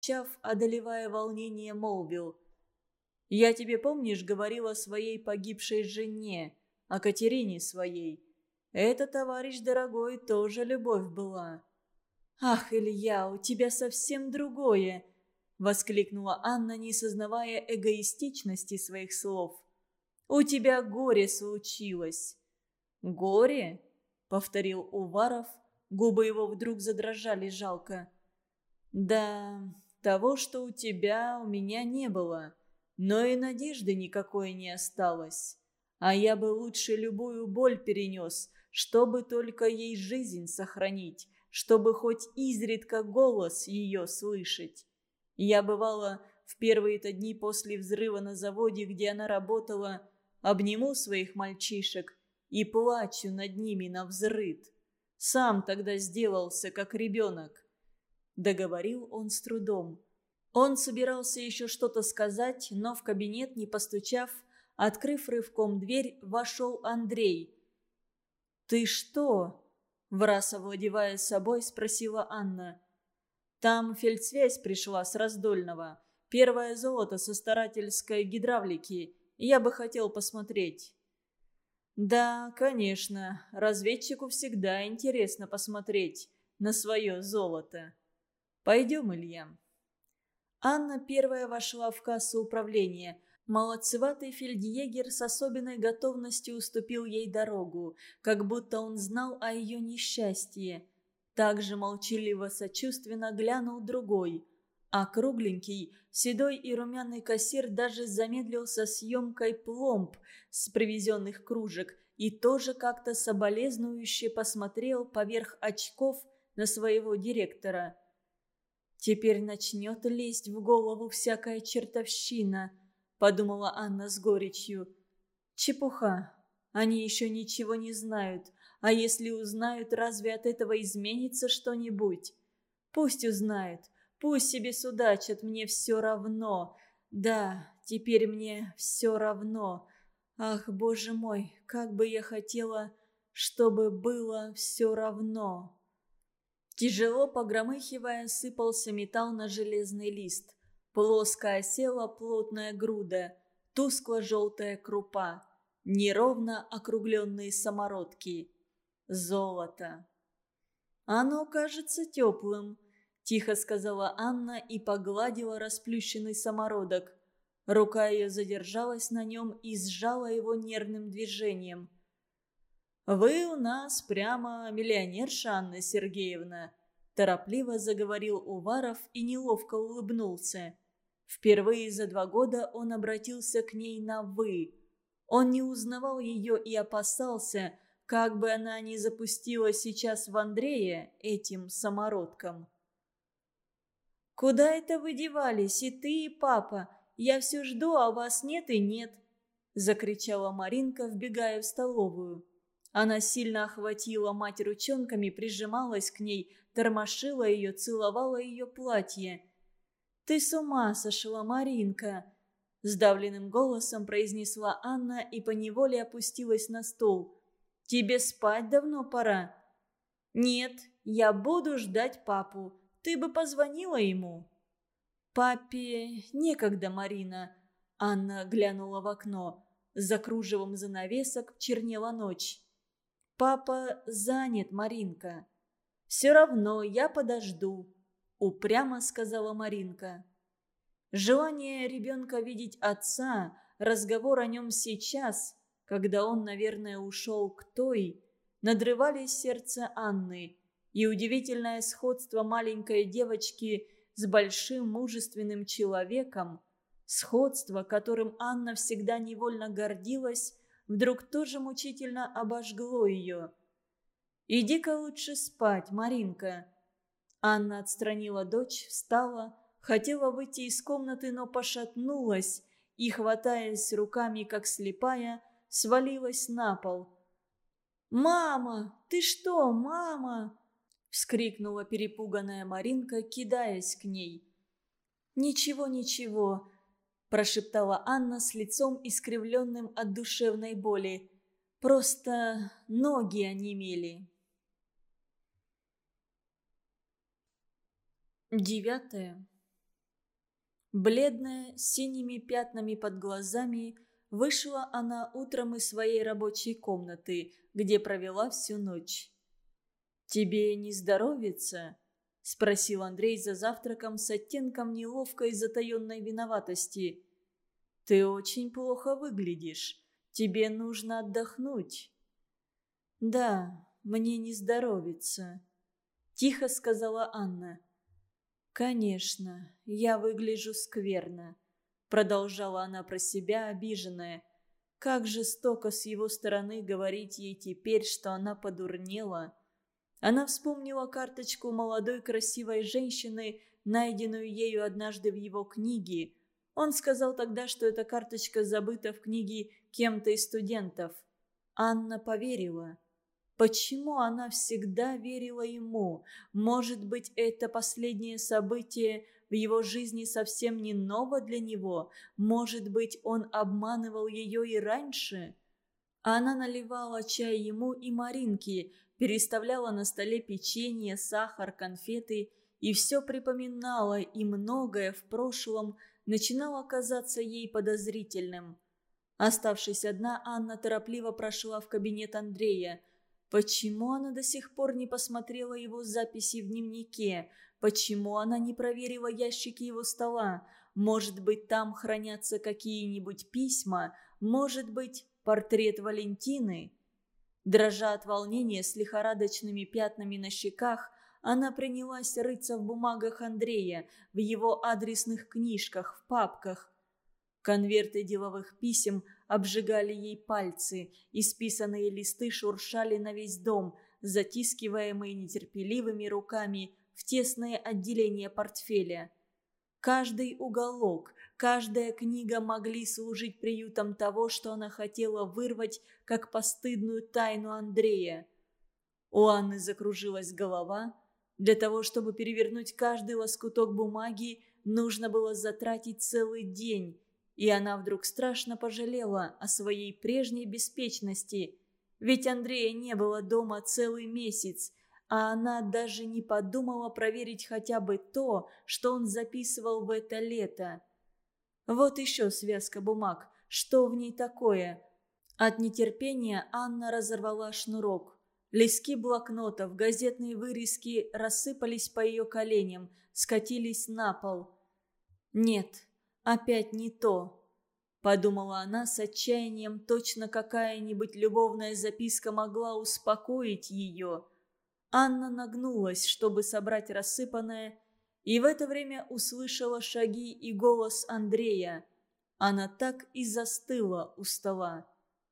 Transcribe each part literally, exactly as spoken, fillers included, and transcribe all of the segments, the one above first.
Чав, одолевая волнение, молвил: «Я тебе, помнишь, говорил о своей погибшей жене, о Катерине своей. Это, товарищ дорогой, тоже любовь была». «Ах, Илья, у тебя совсем другое!» — воскликнула Анна, не сознавая эгоистичности своих слов. «У тебя горе случилось». «Горе?» — повторил Уваров, губы его вдруг задрожали жалко. «Да, того, что у тебя, у меня не было, но и надежды никакой не осталось. А я бы лучше любую боль перенес, чтобы только ей жизнь сохранить, чтобы хоть изредка голос ее слышать. Я, бывало, в первые-то дни после взрыва на заводе, где она работала, обниму своих мальчишек и плачу над ними навзрыд. Сам тогда сделался, как ребенок». Договорил он с трудом. Он собирался еще что-то сказать, но в кабинет, не постучав, открыв рывком дверь, вошел Андрей. «Ты что?» – враз овладевая собой, спросила Анна. «Там фельдсвязь пришла с Раздольного. Первое золото со старательской гидравлики. Я бы хотел посмотреть». «Да, конечно, разведчику всегда интересно посмотреть на свое золото. Пойдем, Илья». Анна первая вошла в кассу управления. Молодцеватый фельдъегер с особенной готовностью уступил ей дорогу, как будто он знал о ее несчастье. Также молчаливо-сочувственно глянул другой, а кругленький, седой и румяный кассир даже замедлился съемкой пломб с привезенных кружек и тоже как-то соболезнующе посмотрел поверх очков на своего директора. «Теперь начнет лезть в голову всякая чертовщина», — подумала Анна с горечью. «Чепуха. Они еще ничего не знают. А если узнают, разве от этого изменится что-нибудь? Пусть узнают. Пусть себе судачат. Мне все равно. Да, теперь мне все равно. Ах, боже мой, как бы я хотела, чтобы было все равно». Тяжело погромыхивая, сыпался металл на железный лист. Плоско осела плотная груда, тускло-желтая крупа, неровно округленные самородки. Золото. «Оно кажется теплым», — тихо сказала Анна и погладила расплющенный самородок. Рука ее задержалась на нем и сжала его нервным движением. «Вы у нас прямо миллионерша, Анна Сергеевна», – торопливо заговорил Уваров и неловко улыбнулся. Впервые за два года он обратился к ней на «вы». Он не узнавал ее и опасался, как бы она ни запустила сейчас в Андрея этим самородком. «Куда это вы девались, и ты, и папа? Я все жду, а вас нет и нет», – закричала Маринка, вбегая в столовую. Она сильно охватила мать ручонками, прижималась к ней, тормошила ее, целовала ее платье. «Ты с ума сошла, Маринка!» – сдавленным голосом произнесла Анна и поневоле опустилась на стул. «Тебе спать давно пора». «Нет, я буду ждать папу. Ты бы позвонила ему». «Папе некогда, Марина». Анна глянула в окно. За кружевом занавесок чернела ночь. «Папа занят, Маринка». «Все равно я подожду», — упрямо сказала Маринка. Желание ребенка видеть отца, разговор о нем сейчас, когда он, наверное, ушел к той, надрывали сердце Анны, и удивительное сходство маленькой девочки с большим мужественным человеком, сходство, которым Анна всегда невольно гордилась, вдруг тоже мучительно обожгло ее. «Иди-ка лучше спать, Маринка». Анна отстранила дочь, встала, хотела выйти из комнаты, но пошатнулась и, хватаясь руками, как слепая, свалилась на пол. «Мама! Ты что, мама?» – вскрикнула перепуганная Маринка, кидаясь к ней. «Ничего, ничего», – прошептала Анна с лицом искривленным от душевной боли. «Просто ноги онемели». Девятое. Бледная, с синими пятнами под глазами, вышла она утром из своей рабочей комнаты, где провела всю ночь. «Тебе не здоровится?» – спросил Андрей за завтраком с оттенком неловкой затаенной виноватости. «Ты очень плохо выглядишь. Тебе нужно отдохнуть». «Да, мне не здоровится», – тихо сказала Анна. «Конечно, я выгляжу скверно», – продолжала она про себя, обиженная. Как жестоко с его стороны говорить ей теперь, что она подурнела. Она вспомнила карточку молодой красивой женщины, найденную ею однажды в его книге. Он сказал тогда, что эта карточка забыта в книге кем-то из студентов. Анна поверила. Почему она всегда верила ему? Может быть, это последнее событие в его жизни совсем не ново для него? Может быть, он обманывал ее и раньше? Она наливала чай ему и Маринке, переставляла на столе печенье, сахар, конфеты и все припоминала, и многое в прошлом начинало казаться ей подозрительным. Оставшись одна, Анна торопливо прошла в кабинет Андрея. Почему она до сих пор не посмотрела его записи в дневнике? Почему она не проверила ящики его стола? Может быть, там хранятся какие-нибудь письма? Может быть, портрет Валентины? Дрожа от волнения с лихорадочными пятнами на щеках, она принялась рыться в бумагах Андрея, в его адресных книжках, в папках. Конверты деловых писем обжигали ей пальцы, исписанные листы шуршали на весь дом, затискиваемые нетерпеливыми руками в тесное отделение портфеля. Каждый уголок, каждая книга могли служить приютом того, что она хотела вырвать, как постыдную тайну Андрея. У Анны закружилась голова. Для того, чтобы перевернуть каждый лоскуток бумаги, нужно было затратить целый день. И она вдруг страшно пожалела о своей прежней беспечности. Ведь Андрея не было дома целый месяц, а она даже не подумала проверить хотя бы то, что он записывал в это лето. Вот еще связка бумаг. Что в ней такое? От нетерпения Анна разорвала шнурок. Листки блокнотов, газетные вырезки рассыпались по ее коленям, скатились на пол. «Нет, опять не то», — подумала она с отчаянием, точно какая-нибудь любовная записка могла успокоить ее. Анна нагнулась, чтобы собрать рассыпанное, и в это время услышала шаги и голос Андрея. Она так и застыла у стола.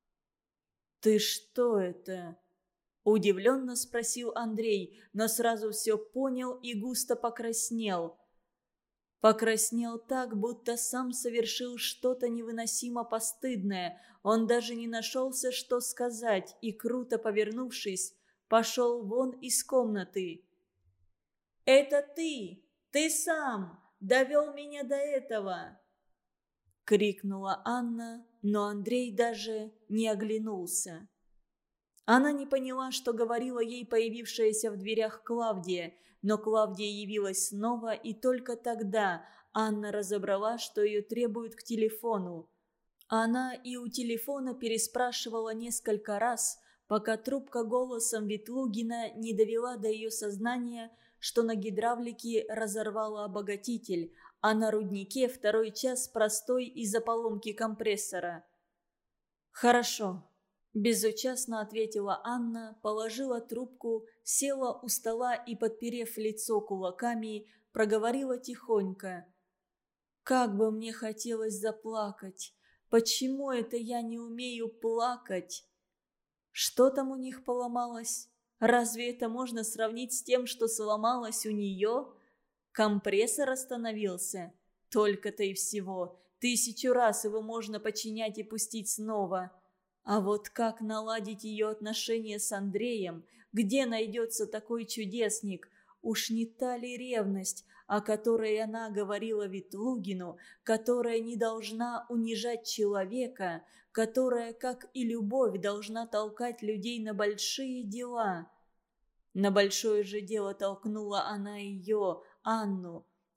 «Ты что это?» – удивленно спросил Андрей, но сразу все понял и густо покраснел. Покраснел так, будто сам совершил что-то невыносимо постыдное. Он даже не нашелся, что сказать, и, круто повернувшись, пошел вон из комнаты. «Это ты! Ты сам! Довел меня до этого!» — крикнула Анна, но Андрей даже не оглянулся. Она не поняла, что говорила ей появившаяся в дверях Клавдия, но Клавдия явилась снова, и только тогда Анна разобрала, что ее требуют к телефону. Она и у телефона переспрашивала несколько раз, пока трубка голосом Ветлугина не довела до ее сознания, что на гидравлике разорвала обогатитель, а на руднике второй час простой из-за поломки компрессора. «Хорошо», – безучастно ответила Анна, положила трубку, села у стола и, подперев лицо кулаками, проговорила тихонько. «Как бы мне хотелось заплакать! Почему это я не умею плакать?» Что там у них поломалось? Разве это можно сравнить с тем, что сломалось у нее? Компрессор остановился. Только-то и всего. Тысячу раз его можно починять и пустить снова. А вот как наладить ее отношения с Андреем? Где найдется такой чудесник? Уж не та ли ревность, о которой она говорила Ветлугину, которая не должна унижать человека, которая, как и любовь, должна толкать людей на большие дела? На большое же дело толкнула она ее, Анну.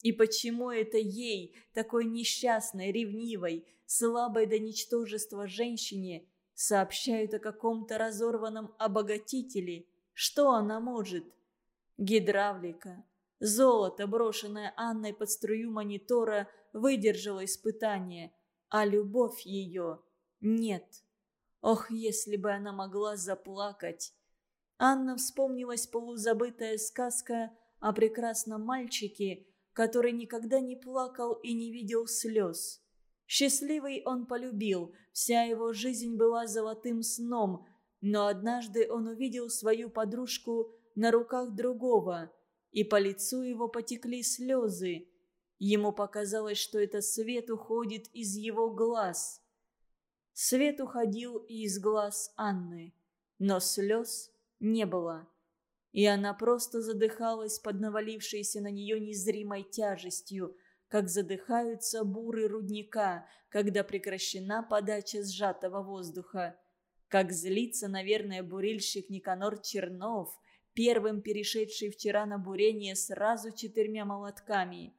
И почему это ей, такой несчастной, ревнивой, слабой до ничтожества женщине, сообщают о каком-то разорванном обогатителе? Что она может? Гидравлика. Золото, брошенное Анной под струю монитора, выдержало испытание, а любовь ее нет. Ох, если бы она могла заплакать! Анна вспомнилась полузабытая сказка о прекрасном мальчике, который никогда не плакал и не видел слез. Счастливый он полюбил, вся его жизнь была золотым сном, но однажды он увидел свою подружку на руках другого, и по лицу его потекли слезы. Ему показалось, что это свет уходит из его глаз. Свет уходил и из глаз Анны, но слез не было. И она просто задыхалась под навалившейся на нее незримой тяжестью, как задыхаются буры рудника, когда прекращена подача сжатого воздуха. Как злится, наверное, бурильщик Никанор Чернов, первым перешедший вчера на бурение сразу четырьмя молотками.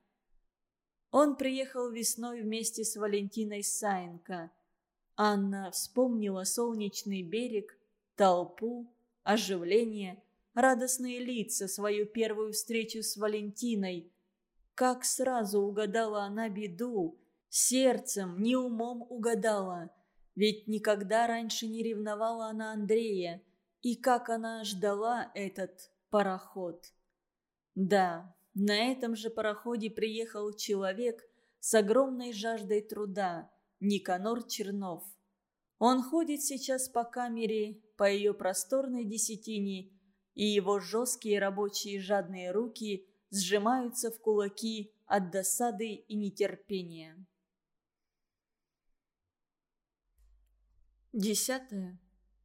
Он приехал весной вместе с Валентиной Саенко. Анна вспомнила солнечный берег, толпу, оживление, радостные лица, свою первую встречу с Валентиной. Как сразу угадала она беду, сердцем, не умом угадала. Ведь никогда раньше не ревновала она Андрея. И как она ждала этот пароход. Да, на этом же пароходе приехал человек с огромной жаждой труда, Никанор Чернов. Он ходит сейчас по камере, по ее просторной десятине, и его жесткие рабочие жадные руки сжимаются в кулаки от досады и нетерпения. Десятое.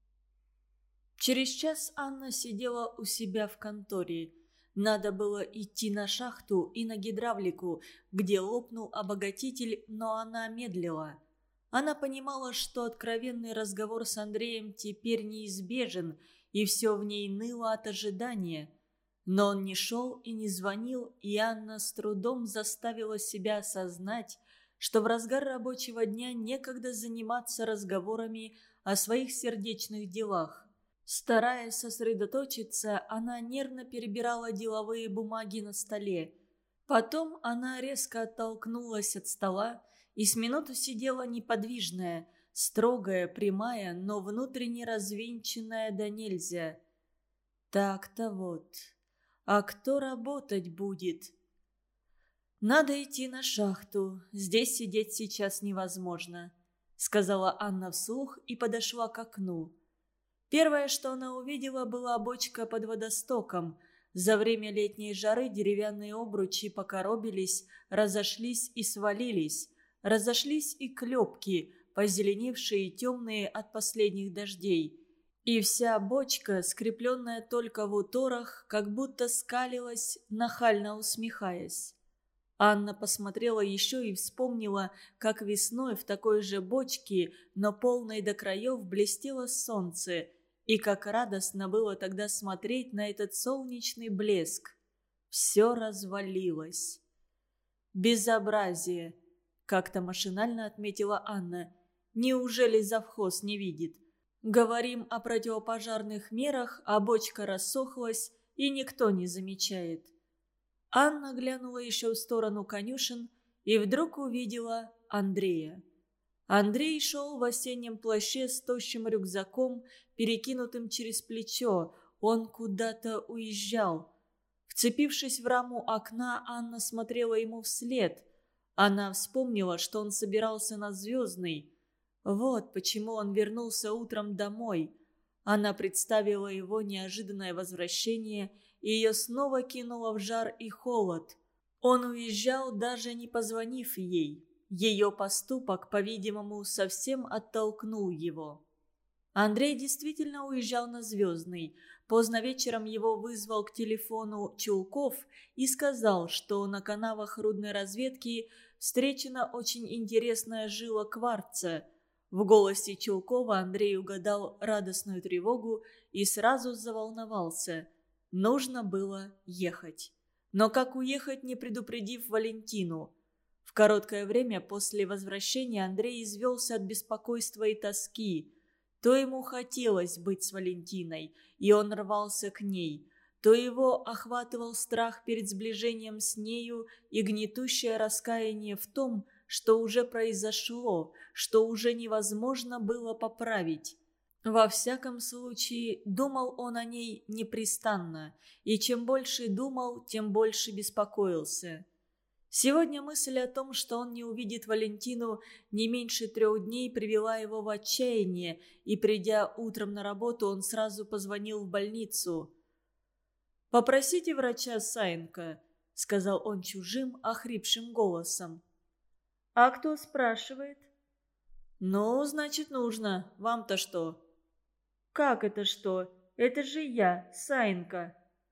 Через час Анна сидела у себя в конторе. Надо было идти на шахту и на гидравлику, где лопнул обогатитель, но она медлила. Она понимала, что откровенный разговор с Андреем теперь неизбежен, и все в ней ныло от ожидания. Но он не шел и не звонил, и Анна с трудом заставила себя осознать, что в разгар рабочего дня некогда заниматься разговорами о своих сердечных делах. Стараясь сосредоточиться, она нервно перебирала деловые бумаги на столе. Потом она резко оттолкнулась от стола и с минуту сидела неподвижная, строгая, прямая, но внутренне развинченная до нельзя. Так-то вот. А кто работать будет? «Надо идти на шахту. Здесь сидеть сейчас невозможно», — сказала Анна вслух и подошла к окну. Первое, что она увидела, была бочка под водостоком. За время летней жары деревянные обручи покоробились, разошлись и свалились. Разошлись и клепки, позеленевшие и темные от последних дождей. И вся бочка, скрепленная только в уторах, как будто скалилась, нахально усмехаясь. Анна посмотрела еще и вспомнила, как весной в такой же бочке, но полной до краев, блестело солнце, и как радостно было тогда смотреть на этот солнечный блеск. Все развалилось. «Безобразие!» — как-то машинально отметила Анна. «Неужели завхоз не видит? Говорим о противопожарных мерах, а бочка рассохлась, и никто не замечает». Анна глянула еще в сторону конюшен и вдруг увидела Андрея. Андрей шел в осеннем плаще с тощим рюкзаком, перекинутым через плечо. Он куда-то уезжал. Вцепившись в раму окна, Анна смотрела ему вслед. Она вспомнила, что он собирался на Звездный. Вот почему он вернулся утром домой. Она представила его неожиданное возвращение, и ее снова кинуло в жар и холод. Он уезжал, даже не позвонив ей. Ее поступок, по-видимому, совсем оттолкнул его. Андрей действительно уезжал на Звездный. Поздно вечером его вызвал к телефону Чулков и сказал, что на канавах рудной разведки встречена очень интересная жила кварца. В голосе Чулкова Андрей угадал радостную тревогу и сразу заволновался. Нужно было ехать. Но как уехать, не предупредив Валентину? В короткое время после возвращения Андрей извелся от беспокойства и тоски. То ему хотелось быть с Валентиной, и он рвался к ней, то его охватывал страх перед сближением с нею и гнетущее раскаяние в том, что уже произошло, что уже невозможно было поправить. Во всяком случае, думал он о ней непрестанно, и чем больше думал, тем больше беспокоился. Сегодня мысль о том, что он не увидит Валентину не меньше трех дней, привела его в отчаяние, и, придя утром на работу, он сразу позвонил в больницу. «Попросите врача Саенко», — сказал он чужим, охрипшим голосом. «А кто спрашивает?» «Ну, значит, нужно. Вам-то что?» «Как это что? Это же я, Саенко».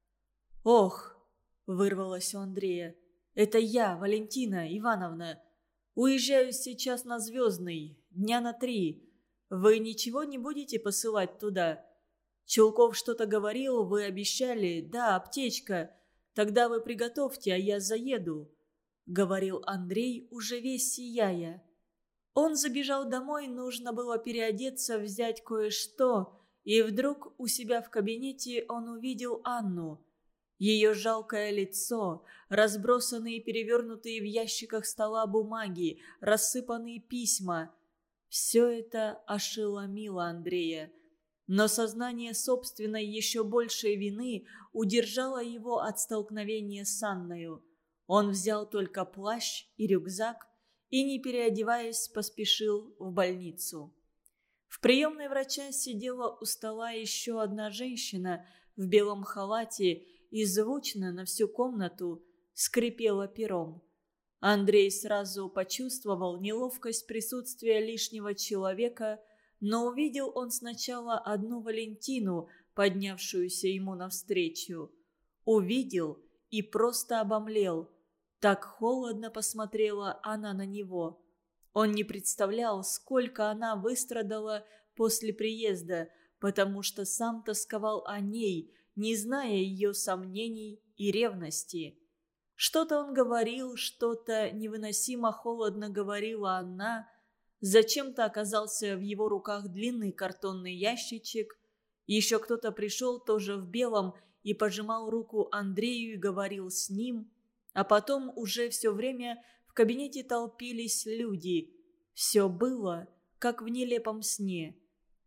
«Ох!» — вырвалось у Андрея. «Это я, Валентина Ивановна. Уезжаю сейчас на Звездный, дня на три. Вы ничего не будете посылать туда? Чулков что-то говорил, вы обещали. Да, аптечка. Тогда вы приготовьте, а я заеду», — говорил Андрей, уже весь сияя. Он забежал домой, нужно было переодеться, взять кое-что, и вдруг у себя в кабинете он увидел Анну. Ее жалкое лицо, разбросанные и перевернутые в ящиках стола бумаги, рассыпанные письма – все это ошеломило Андрея. Но сознание собственной еще большей вины удержало его от столкновения с Анною. Он взял только плащ и рюкзак и, не переодеваясь, поспешил в больницу. В приемной врача сидела у стола еще одна женщина в белом халате и звучно на всю комнату скрипела пером. Андрей сразу почувствовал неловкость присутствия лишнего человека, но увидел он сначала одну Валентину, поднявшуюся ему навстречу. Увидел и просто обомлел. Так холодно посмотрела она на него. Он не представлял, сколько она выстрадала после приезда, потому что сам тосковал о ней, не зная ее сомнений и ревности. Что-то он говорил, что-то невыносимо холодно говорила она. Зачем-то оказался в его руках длинный картонный ящичек. Еще кто-то пришел тоже в белом и пожимал руку Андрею и говорил с ним. А потом уже все время в кабинете толпились люди. Все было, как в нелепом сне.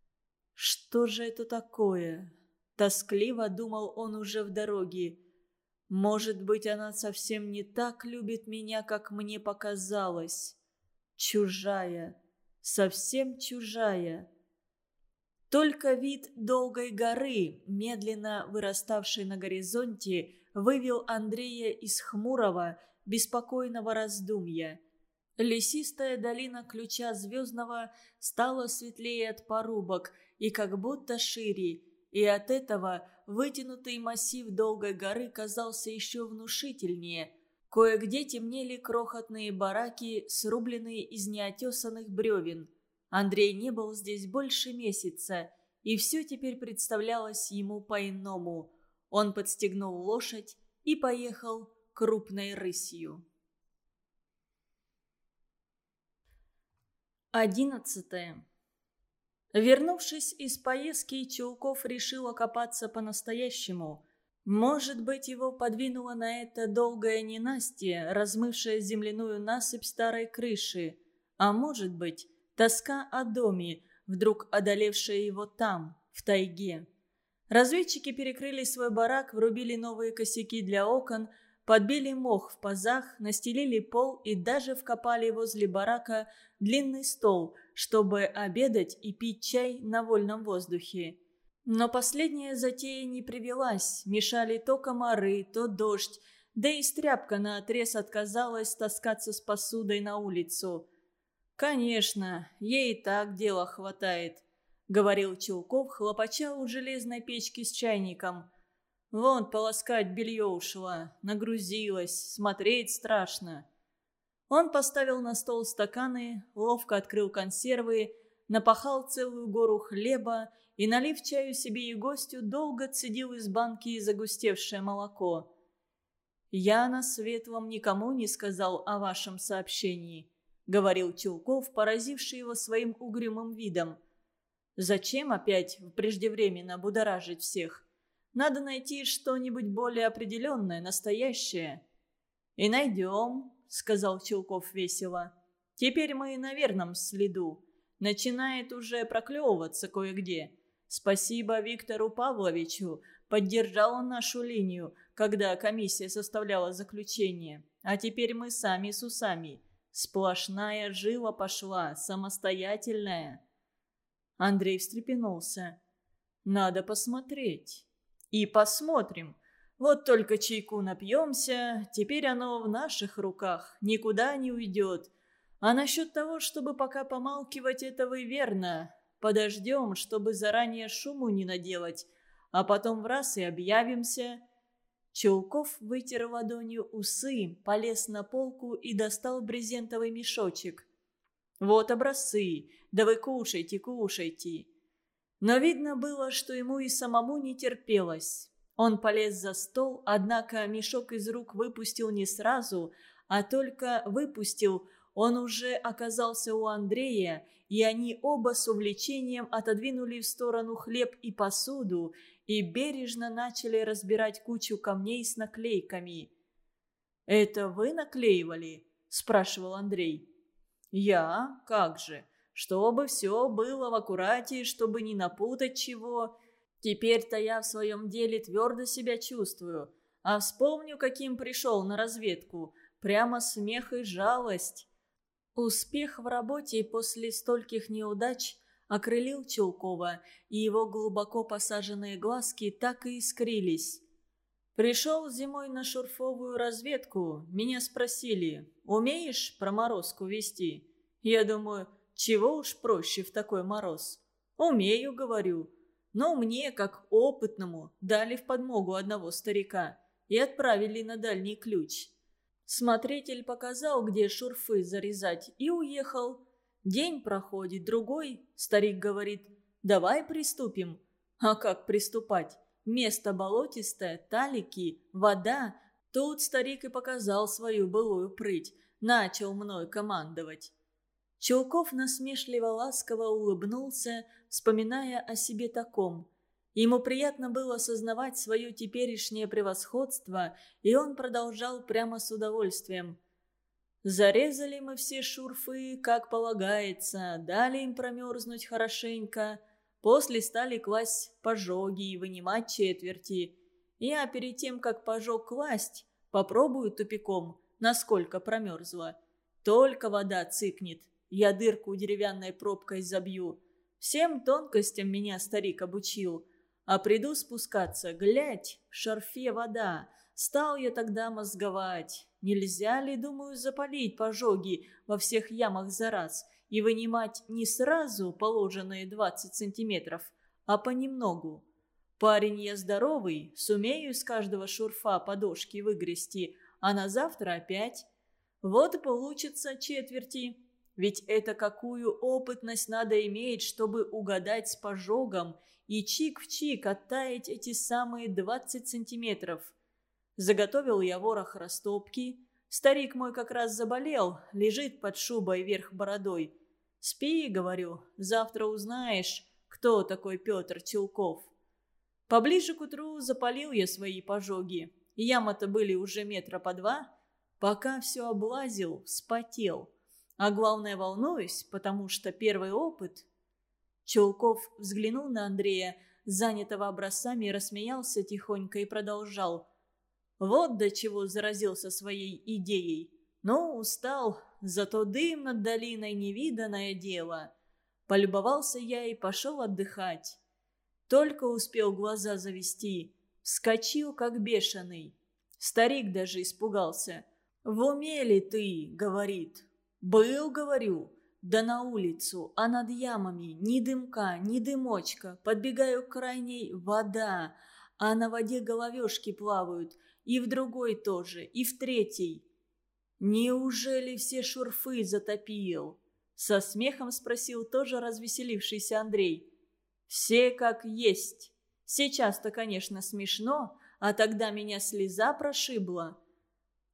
Что же это такое? Тоскливо думал он уже в дороге. Может быть, она совсем не так любит меня, как мне показалось. Чужая, совсем чужая. Только вид долгой горы, медленно выраставшей на горизонте, вывел Андрея из хмурого, беспокойного раздумья. Лесистая долина Ключа Звездного стала светлее от порубок и как будто шире, и от этого вытянутый массив долгой горы казался еще внушительнее. Кое-где темнели крохотные бараки, срубленные из неотесанных бревен. Андрей не был здесь больше месяца, и все теперь представлялось ему по-иному. Он подстегнул лошадь и поехал крупной рысью. Одиннадцатое. Вернувшись из поездки, Чулков решил окопаться по-настоящему. Может быть, его подвинуло на это долгое ненастье, размывшее земляную насыпь старой крыши. А может быть, тоска о доме, вдруг одолевшая его там, в тайге. Разведчики перекрыли свой барак, врубили новые косяки для окон, подбили мох в пазах, настелили пол и даже вкопали возле барака длинный стол, чтобы обедать и пить чай на вольном воздухе. Но последняя затея не привелась, мешали то комары, то дождь, да и стряпка наотрез отказалась таскаться с посудой на улицу. «Конечно, ей и так дела хватает», — говорил Чулков, хлопача у железной печки с чайником. «Вон полоскать белье ушла, нагрузилась, смотреть страшно». Он поставил на стол стаканы, ловко открыл консервы, напахал целую гору хлеба и, налив чаю себе и гостю, долго цедил из банки загустевшее молоко. «Я на светлом никому не сказал о вашем сообщении», — говорил Чулков, поразивший его своим угрюмым видом. «Зачем опять преждевременно будоражить всех? Надо найти что-нибудь более определенное, настоящее». «И найдем», — сказал Чулков весело. «Теперь мы на верном следу. Начинает уже проклевываться кое-где. Спасибо Виктору Павловичу. Поддержал он нашу линию, когда комиссия составляла заключение. А теперь мы сами с усами. Сплошная жила пошла, самостоятельная». Андрей встрепенулся. «Надо посмотреть». «И посмотрим. Вот только чайку напьемся, теперь оно в наших руках, никуда не уйдет. А насчет того, чтобы пока помалкивать, это вы верно. Подождем, чтобы заранее шуму не наделать, а потом в раз и объявимся». Чулков вытер ладонью усы, полез на полку и достал брезентовый мешочек. «Вот образцы, да вы кушайте, кушайте». Но видно было, что ему и самому не терпелось. Он полез за стол, однако мешок из рук выпустил не сразу, а только выпустил, он уже оказался у Андрея, и они оба с увлечением отодвинули в сторону хлеб и посуду и бережно начали разбирать кучу камней с наклейками. «Это вы наклеивали?» – спрашивал Андрей. «Я? Как же? Чтобы все было в аккурате, чтобы не напутать чего. Теперь-то я в своем деле твердо себя чувствую. А вспомню, каким пришел на разведку. Прямо смех и жалость». Успех в работе после стольких неудач окрылил Чулкова, и его глубоко посаженные глазки так и искрились. «Пришел зимой на шурфовую разведку. Меня спросили, умеешь проморозку вести? Я думаю, чего уж проще в такой мороз? Умею, говорю. Но мне, как опытному, дали в подмогу одного старика и отправили на дальний ключ. Смотритель показал, где шурфы зарезать, и уехал. День проходит, другой. Старик говорит, давай приступим. А как приступать? Место болотистое, талики, вода. Тут старик и показал свою былую прыть. Начал мной командовать». Чулков насмешливо-ласково улыбнулся, вспоминая о себе таком. Ему приятно было осознавать свое теперешнее превосходство, и он продолжал прямо с удовольствием. «Зарезали мы все шурфы, как полагается, дали им промерзнуть хорошенько, после стали класть пожоги и вынимать четверти. Я перед тем, как пожог класть, попробую тупиком, насколько промерзла. Только вода цыкнет, я дырку деревянной пробкой забью. Всем тонкостям меня старик обучил. А приду спускаться, глядь, в шарфе вода. Стал я тогда мозговать. Нельзя ли, думаю, запалить пожоги во всех ямах за раз и вынимать не сразу положенные двадцать сантиметров, а понемногу? Парень я здоровый, сумею из каждого шурфа подошки выгрести, а на завтра опять. Вот и получится четверти. Ведь это какую опытность надо иметь, чтобы угадать с пожогом и чик в чик оттаять эти самые двадцать сантиметров. Заготовил я ворох растопки. Старик мой как раз заболел, лежит под шубой вверх бородой. «Спи, — говорю, — завтра узнаешь, кто такой Петр Чулков». Поближе к утру запалил я свои пожоги. Ямы-то были уже метра по два. Пока все облазил, вспотел. А главное, волнуюсь, потому что первый опыт. Чулков взглянул на Андрея, занятого образцами, рассмеялся тихонько и продолжал. Вот до чего заразился своей идеей. Ну, устал, зато дым над долиной — невиданное дело. Полюбовался я и пошел отдыхать. Только успел глаза завести, вскочил как бешеный. Старик даже испугался. «В уме ли ты?» — говорит. «Был, говорю, да на улицу, а над ямами ни дымка, ни дымочка. Подбегаю к крайней — вода, а на воде головешки плавают, и в другой тоже, и в третьей». «Неужели все шурфы затопил?» — со смехом спросил тоже развеселившийся Андрей. «Все как есть. Сейчас-то, конечно, смешно, а тогда меня слеза прошибла.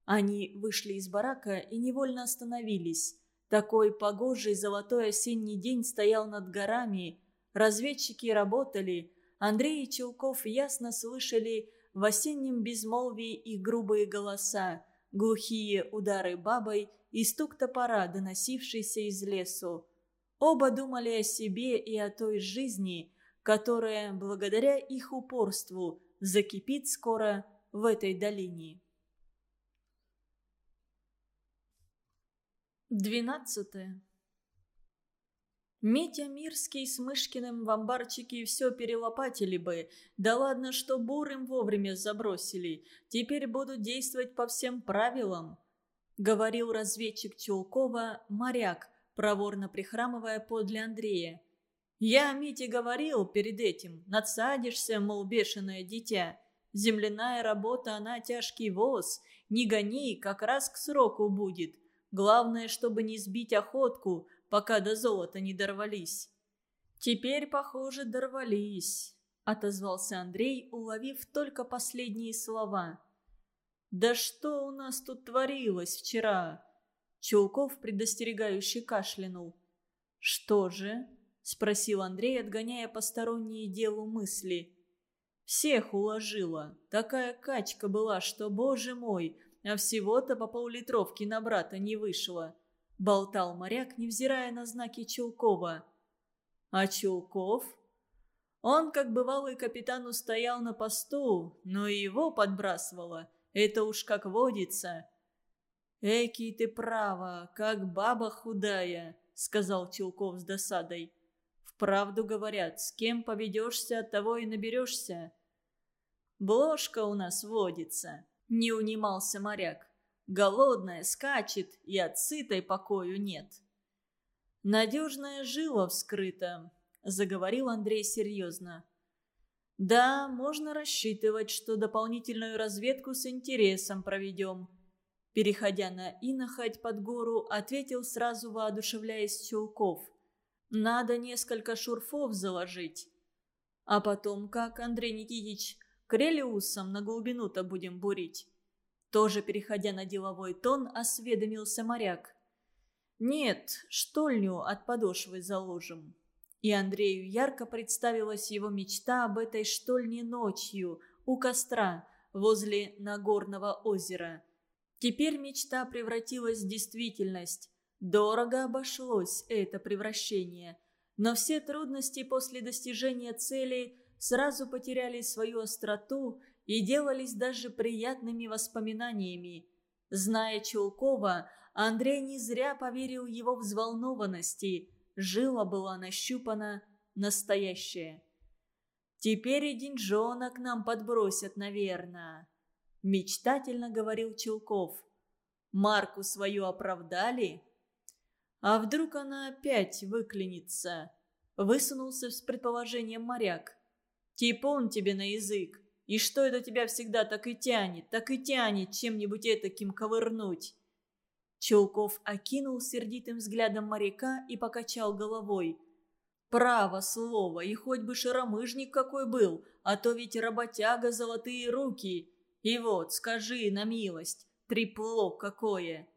Они вышли из барака и невольно остановились. Такой погожий золотой осенний день стоял над горами. Разведчики работали. Андрей и Чулков ясно слышали в осеннем безмолвии их грубые голоса, глухие удары бабой и стук топора, доносившийся из лесу. Оба думали о себе и о той жизни, которая, благодаря их упорству, закипит скоро в этой долине. Двенадцатое. Митя Мирский с Мышкиным в амбарчике все перелопатили бы. Да ладно, что бурым вовремя забросили. Теперь будут действовать по всем правилам, — говорил разведчик Чулкова, моряк, проворно прихрамывая подле Андрея. «Я Мите говорил перед этим, надсадишься, мол, бешеное дитя. Земляная работа, она тяжкий воз. Не гони, как раз к сроку будет. Главное, чтобы не сбить охотку, пока до золота не дорвались». «Теперь, похоже, дорвались», — отозвался Андрей, уловив только последние слова. «Да что у нас тут творилось вчера?» Чулков предостерегающе кашлянул. «Что же?» — спросил Андрей, отгоняя посторонние делу мысли. «Всех уложила. Такая качка была, что, боже мой, а всего-то по поллитровки на брата не вышло», — болтал моряк, невзирая на знаки Чулкова. «А Чулков?» Он, как бывалый капитан, устоял на посту, но и его подбрасывало. Это уж как водится. «Эки ты права, как баба худая», — сказал Чулков с досадой. «Вправду говорят, с кем поведешься, от того и наберешься». «Бложка у нас водится», — не унимался моряк. «Голодная скачет, и от сытой покою нет». «Надежная жила вскрыта», — заговорил Андрей серьезно. «Да, можно рассчитывать, что дополнительную разведку с интересом проведем». Переходя на инохоть под гору, ответил сразу, воодушевляясь, Чулков. «Надо несколько шурфов заложить». «А потом как, Андрей Никитич, крелиусом на глубину-то будем бурить?» Тоже переходя на деловой тон, осведомился моряк. «Нет, штольню от подошвы заложим». И Андрею ярко представилась его мечта об этой штольне ночью, у костра, возле Нагорного озера. Теперь мечта превратилась в действительность. Дорого обошлось это превращение. Но все трудности после достижения цели сразу потеряли свою остроту и делались даже приятными воспоминаниями. Зная Чулкова, Андрей не зря поверил его взволнованности. Жила была нащупана настоящая. «Теперь и деньжонок к нам подбросят, наверное», — мечтательно говорил Чулков. «Марку свою оправдали? А вдруг она опять выклинется?» — высунулся с предположением моряк. «Типун тебе на язык! И что это тебя всегда так и тянет, так и тянет чем-нибудь этаким ковырнуть?» Чулков окинул сердитым взглядом моряка и покачал головой. «Право слово, и хоть бы шаромыжник какой был, а то ведь работяга золотые руки. И вот, скажи на милость, трепло какое!»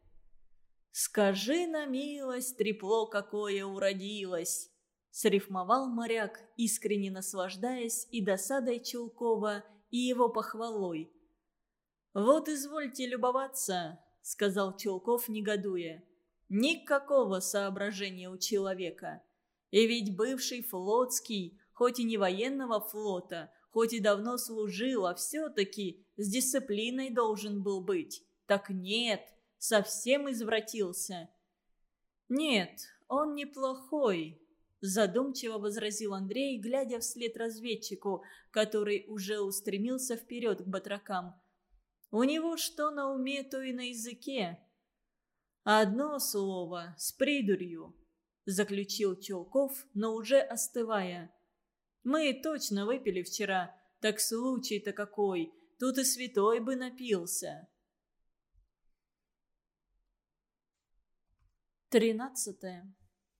«Скажи на милость, трепло какое уродилось!» — срифмовал моряк, искренне наслаждаясь и досадой Чулкова, и его похвалой. «Вот извольте любоваться», — сказал Чулков, негодуя. «Никакого соображения у человека. И ведь бывший флотский, хоть и не военного флота, хоть и давно служил, а все-таки с дисциплиной должен был быть. Так нет, совсем извратился». «Нет, он неплохой», — задумчиво возразил Андрей, глядя вслед разведчику, который уже устремился вперед к батракам. «У него что на уме, то и на языке». «Одно слово, с придурью», — заключил Чулков, но уже остывая. «Мы точно выпили вчера, так случай-то какой, тут и святой бы напился». Тринадцатое.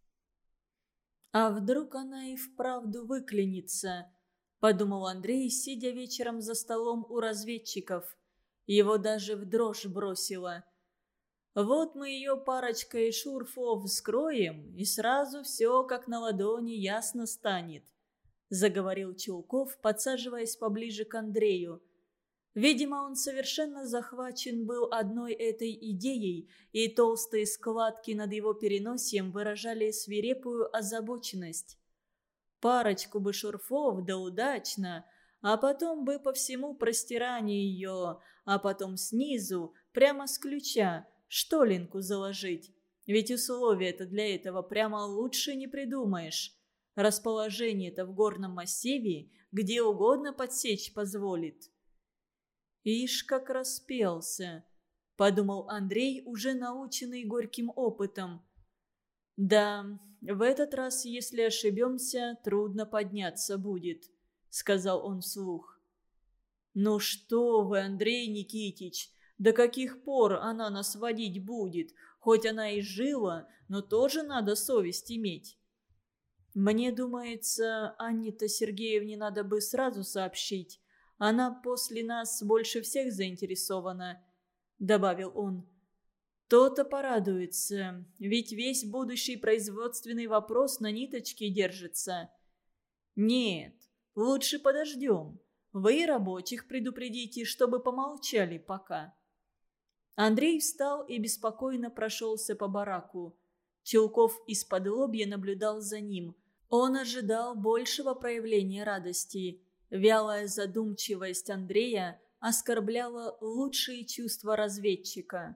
«А вдруг она и вправду выклинится?» — подумал Андрей, сидя вечером за столом у разведчиков. Его даже в дрожь бросило. «Вот мы ее парочкой шурфов вскроем, и сразу все как на ладони ясно станет», — заговорил Чулков, подсаживаясь поближе к Андрею. Видимо, он совершенно захвачен был одной этой идеей, и толстые складки над его переносием выражали свирепую озабоченность. «Парочку бы шурфов, да удачно, а потом бы по всему простиранию ее, а потом снизу, прямо с ключа, штолинку заложить. Ведь условия-то для этого прямо лучше не придумаешь. Расположение-то в горном массиве где угодно подсечь позволит». «Ишь, как распелся», — подумал Андрей, уже наученный горьким опытом. «Да, в этот раз, если ошибемся, трудно подняться будет», — сказал он вслух. «Ну что вы, Андрей Никитич, до каких пор она нас водить будет? Хоть она и жила, но тоже надо совесть иметь». «Мне думается, Анне-то Сергеевне надо бы сразу сообщить. Она после нас больше всех заинтересована», — добавил он. «То-то порадуется, ведь весь будущий производственный вопрос на ниточке держится». «Нет, лучше подождем. Вы рабочих предупредите, чтобы помолчали пока». Андрей встал и беспокойно прошелся по бараку. Чулков из-под лобья наблюдал за ним. Он ожидал большего проявления радости. Вялая задумчивость Андрея оскорбляла лучшие чувства разведчика.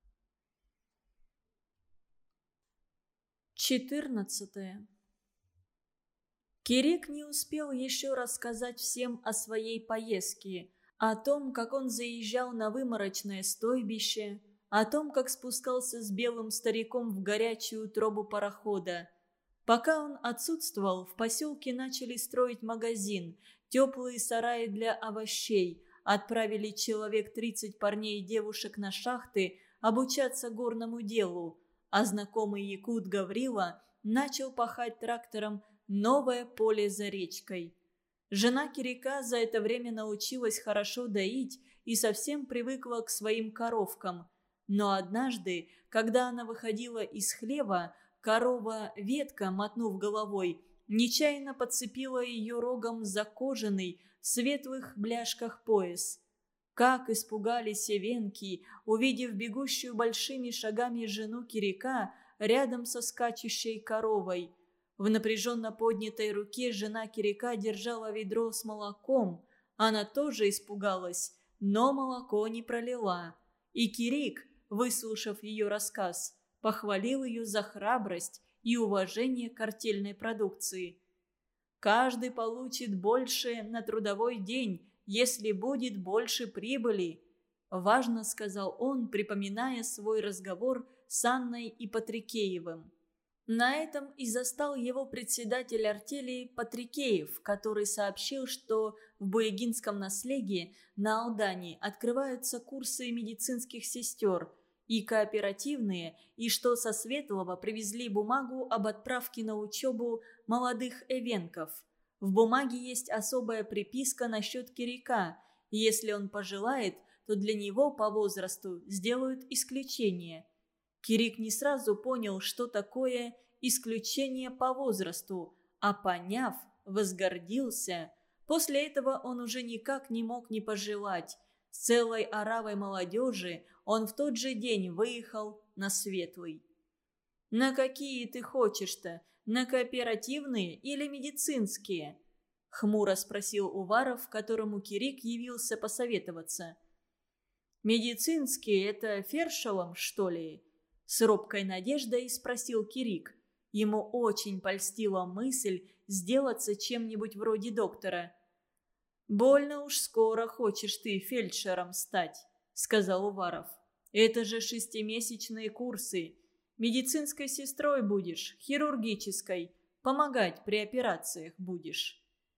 четырнадцатое. Кирик не успел еще рассказать всем о своей поездке, о том, как он заезжал на выморочное стойбище, о том, как спускался с белым стариком в горячую утробу парохода. Пока он отсутствовал, в поселке начали строить магазин, теплые сараи для овощей, отправили человек тридцать парней и девушек на шахты обучаться горному делу, а знакомый якут Гаврила начал пахать трактором новое поле за речкой. Жена Кирика за это время научилась хорошо доить и совсем привыкла к своим коровкам. Но однажды, когда она выходила из хлева, корова-ветка, мотнув головой, нечаянно подцепила ее рогом за кожаный в светлых бляшках пояс. Как испугались венки, увидев бегущую большими шагами жену Кирика рядом со скачущей коровой. В напряженно поднятой руке жена Кирика держала ведро с молоком. Она тоже испугалась, но молоко не пролила. И Кирик, выслушав ее рассказ, похвалил ее за храбрость и уважение к артельной продукции. «Каждый получит больше на трудовой день, если будет больше прибыли», – важно сказал он, припоминая свой разговор с Анной и Патрикеевым. На этом и застал его председатель артели Патрикеев, который сообщил, что в Буягинском наследии на Алдане открываются курсы медицинских сестер и кооперативные, и что со Светлого привезли бумагу об отправке на учебу молодых эвенков. В бумаге есть особая приписка насчет Кирика. Если он пожелает, то для него по возрасту сделают исключение. Кирик не сразу понял, что такое исключение по возрасту, а поняв, возгордился. После этого он уже никак не мог не пожелать. С целой оравой молодежи он в тот же день выехал на Светлый. «На какие ты хочешь-то? На кооперативные или медицинские?» — хмуро спросил Уваров, которому Кирик явился посоветоваться. «Медицинские — это фершелом, что ли?» — с робкой надеждой спросил Кирик. Ему очень польстила мысль сделаться чем-нибудь вроде доктора. «Больно уж скоро хочешь ты фельдшером стать», — сказал Уваров. «Это же шестимесячные курсы. Медицинской сестрой будешь, хирургической. Помогать при операциях будешь».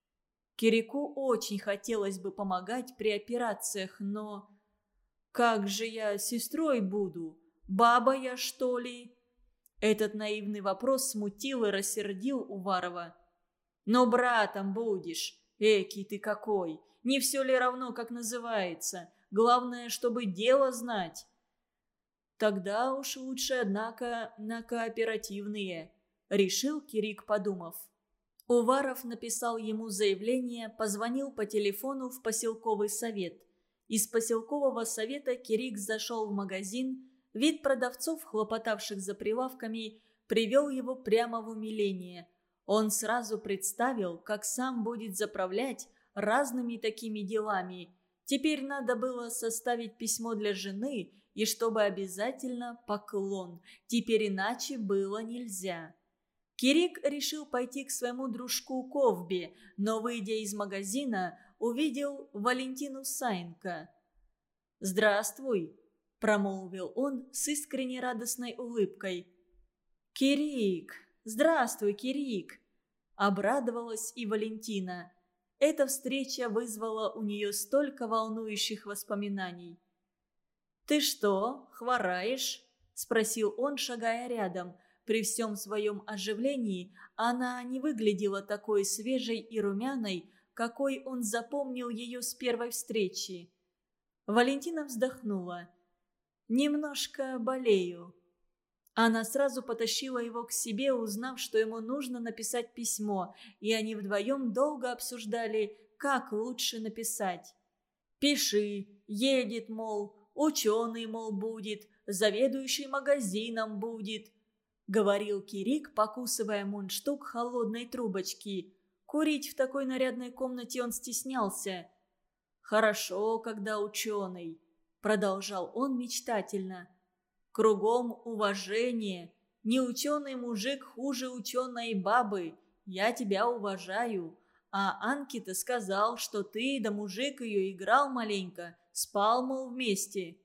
Кирику очень хотелось бы помогать при операциях, но... «Как же я сестрой буду? Баба я, что ли?» Этот наивный вопрос смутил и рассердил Уварова. «Но братом будешь. Экий ты какой! Не все ли равно, как называется? Главное, чтобы дело знать». «Тогда уж лучше, однако, на кооперативные», — решил Кирик, подумав. Уваров написал ему заявление, позвонил по телефону в поселковый совет. Из поселкового совета Кирик зашел в магазин. Вид продавцов, хлопотавших за прилавками, привел его прямо в умиление. Он сразу представил, как сам будет заправлять разными такими делами. Теперь надо было составить письмо для жены, и чтобы обязательно поклон. Теперь иначе было нельзя. Кирик решил пойти к своему дружку Ковбе, но, выйдя из магазина, увидел Валентину Саенко. «Здравствуй», – промолвил он с искренне радостной улыбкой. «Кирик! Здравствуй, Кирик!» – обрадовалась и Валентина. Эта встреча вызвала у нее столько волнующих воспоминаний. «Ты что, хвораешь?» – спросил он, шагая рядом. При всем своем оживлении она не выглядела такой свежей и румяной, какой он запомнил ее с первой встречи. Валентина вздохнула. «Немножко болею». Она сразу потащила его к себе, узнав, что ему нужно написать письмо, и они вдвоем долго обсуждали, как лучше написать. «Пиши, едет, мол, ученый, мол, будет, заведующий магазином будет», — говорил Кирик, покусывая мундштук холодной трубочки. Курить в такой нарядной комнате он стеснялся. «Хорошо, когда ученый», — продолжал он мечтательно. «Кругом уважение. Не ученый мужик хуже ученой бабы. Я тебя уважаю. А Анке-то сказал, что ты да мужик ее играл маленько, спал, мол, вместе».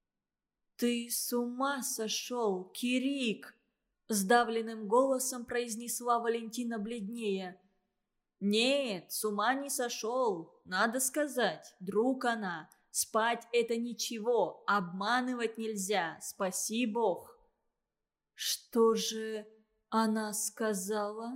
«Ты с ума сошел, Кирик!» — сдавленным голосом произнесла Валентина бледнее. «Нет, с ума не сошел. Надо сказать, друг она. Спать – это ничего, обманывать нельзя, спаси Бог». «Что же она сказала?»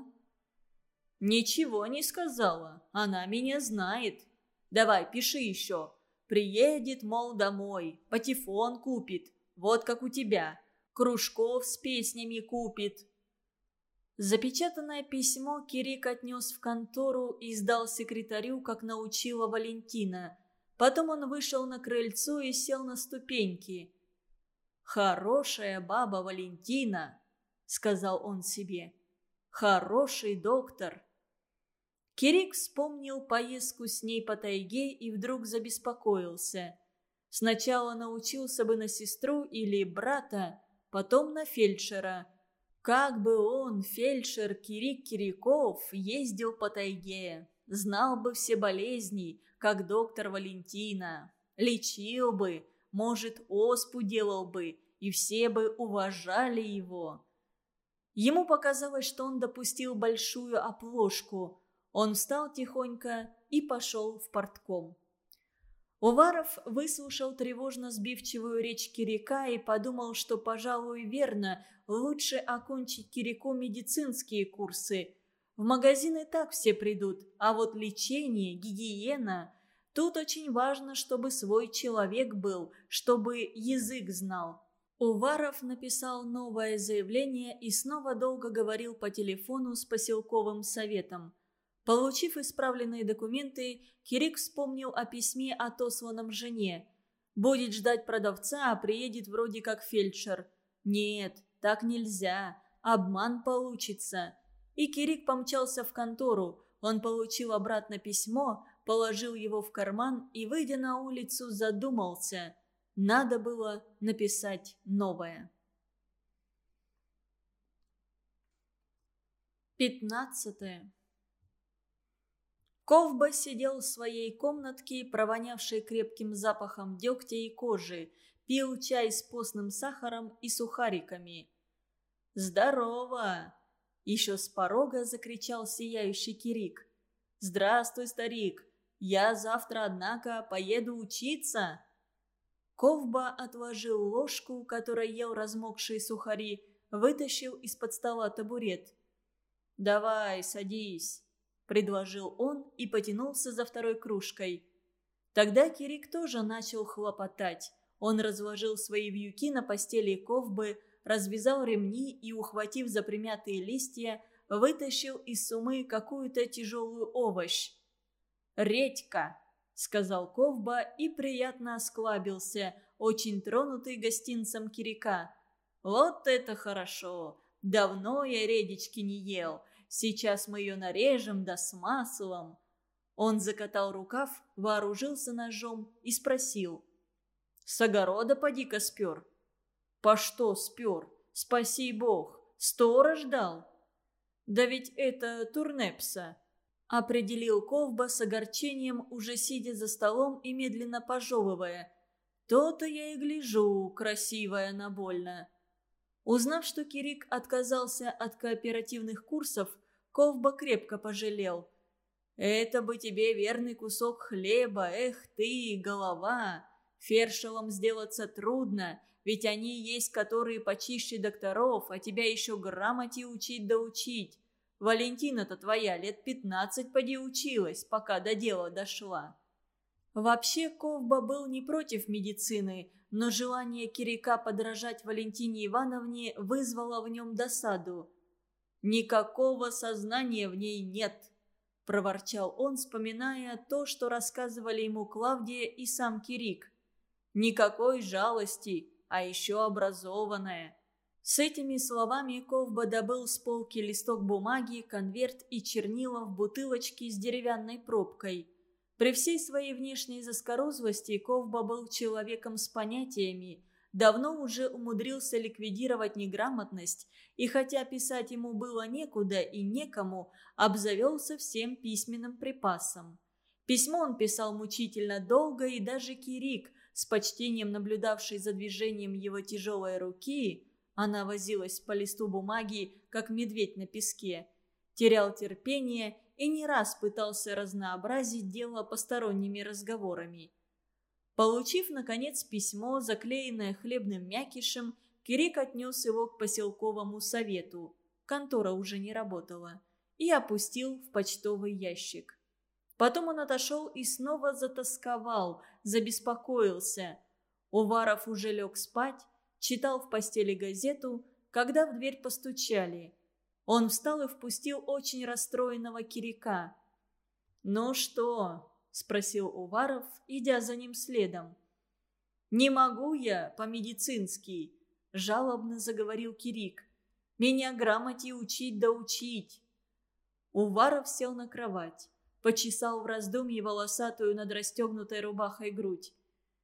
«Ничего не сказала. Она меня знает. Давай, пиши еще. Приедет, мол, домой, патефон купит, вот как у тебя. Кружков с песнями купит». Запечатанное письмо Кирик отнес в контору и сдал секретарю, как научила Валентина. Потом он вышел на крыльцо и сел на ступеньки. «Хорошая баба Валентина», — сказал он себе. «Хороший доктор». Кирик вспомнил поездку с ней по тайге и вдруг забеспокоился. Сначала научился бы на сестру или брата, потом на фельдшера. Как бы он, фельдшер Кирик Кириков, ездил по тайге, знал бы все болезни, как доктор Валентина, лечил бы, может, оспу делал бы, и все бы уважали его. Ему показалось, что он допустил большую оплошку. Он встал тихонько и пошел в портком. Уваров выслушал тревожно сбивчивую речь Кирика и подумал, что, пожалуй, верно, лучше окончить Кирику медицинские курсы. В магазин и так все придут, а вот лечение, гигиена... Тут очень важно, чтобы свой человек был, чтобы язык знал. Уваров написал новое заявление и снова долго говорил по телефону с поселковым советом. Получив исправленные документы, Кирик вспомнил о письме, отосланном жене. Будет ждать продавца, а приедет вроде как фельдшер. Нет, так нельзя, обман получится. И Кирик помчался в контору. Он получил обратно письмо, положил его в карман и, выйдя на улицу, задумался. Надо было написать новое. Пятнадцатое. Ковба сидел в своей комнатке, провонявшей крепким запахом дегтя и кожи, пил чай с постным сахаром и сухариками. «Здорово!» – еще с порога закричал сияющий Кирик. «Здравствуй, старик! Я завтра, однако, поеду учиться!» Ковба отложил ложку, которой ел размокшие сухари, вытащил из-под стола табурет. «Давай, садись!» – предложил он и потянулся за второй кружкой. Тогда Кирик тоже начал хлопотать. Он разложил свои вьюки на постели ковбы, развязал ремни и, ухватив за примятые листья, вытащил из сумы какую-то тяжелую овощ. «Редька», — сказал ковба и приятно осклабился, очень тронутый гостинцем Кирика. «Вот это хорошо! Давно я редички не ел. Сейчас мы ее нарежем, да с маслом». Он закатал рукав, вооружился ножом и спросил. «С огорода поди-ка спер». «По что спер? Спаси бог! Сторож дал?» «Да ведь это турнепса», — определил ковба с огорчением, уже сидя за столом и медленно пожевывая. «То-то я и гляжу, красивая набольно». Узнав, что Кирик отказался от кооперативных курсов, ковба крепко пожалел. «Это бы тебе верный кусок хлеба, эх ты, голова! Фершелом сделаться трудно, ведь они есть, которые почище докторов, а тебя еще грамоте учить да учить. Валентина-то твоя лет пятнадцать поди училась, пока до дела дошла». Вообще ковба был не против медицины, но желание Кирика подражать Валентине Ивановне вызвало в нем досаду. «Никакого сознания в ней нет», – проворчал он, вспоминая то, что рассказывали ему Клавдия и сам Кирик. «Никакой жалости, а еще образованная». С этими словами ковба добыл с полки листок бумаги, конверт и чернила в бутылочке с деревянной пробкой. При всей своей внешней заскорузлости ковба был человеком с понятиями, давно уже умудрился ликвидировать неграмотность, и хотя писать ему было некуда и некому, обзавелся всем письменным припасом. Письмо он писал мучительно долго, и даже Кирик, с почтением наблюдавший за движением его тяжелой руки, она возилась по листу бумаги, как медведь на песке, терял терпение и не раз пытался разнообразить дело посторонними разговорами. Получив, наконец, письмо, заклеенное хлебным мякишем, Кирик отнес его к поселковому совету, контора уже не работала, и опустил в почтовый ящик. Потом он отошел и снова затасковал, забеспокоился. Уваров уже лег спать, читал в постели газету, когда в дверь постучали. Он встал и впустил очень расстроенного Кирика. «Ну что?» – спросил Уваров, идя за ним следом. «Не могу я по-медицински», – жалобно заговорил Кирик. «Меня грамоте учить да учить». Уваров сел на кровать, почесал в раздумье волосатую над расстегнутой рубахой грудь.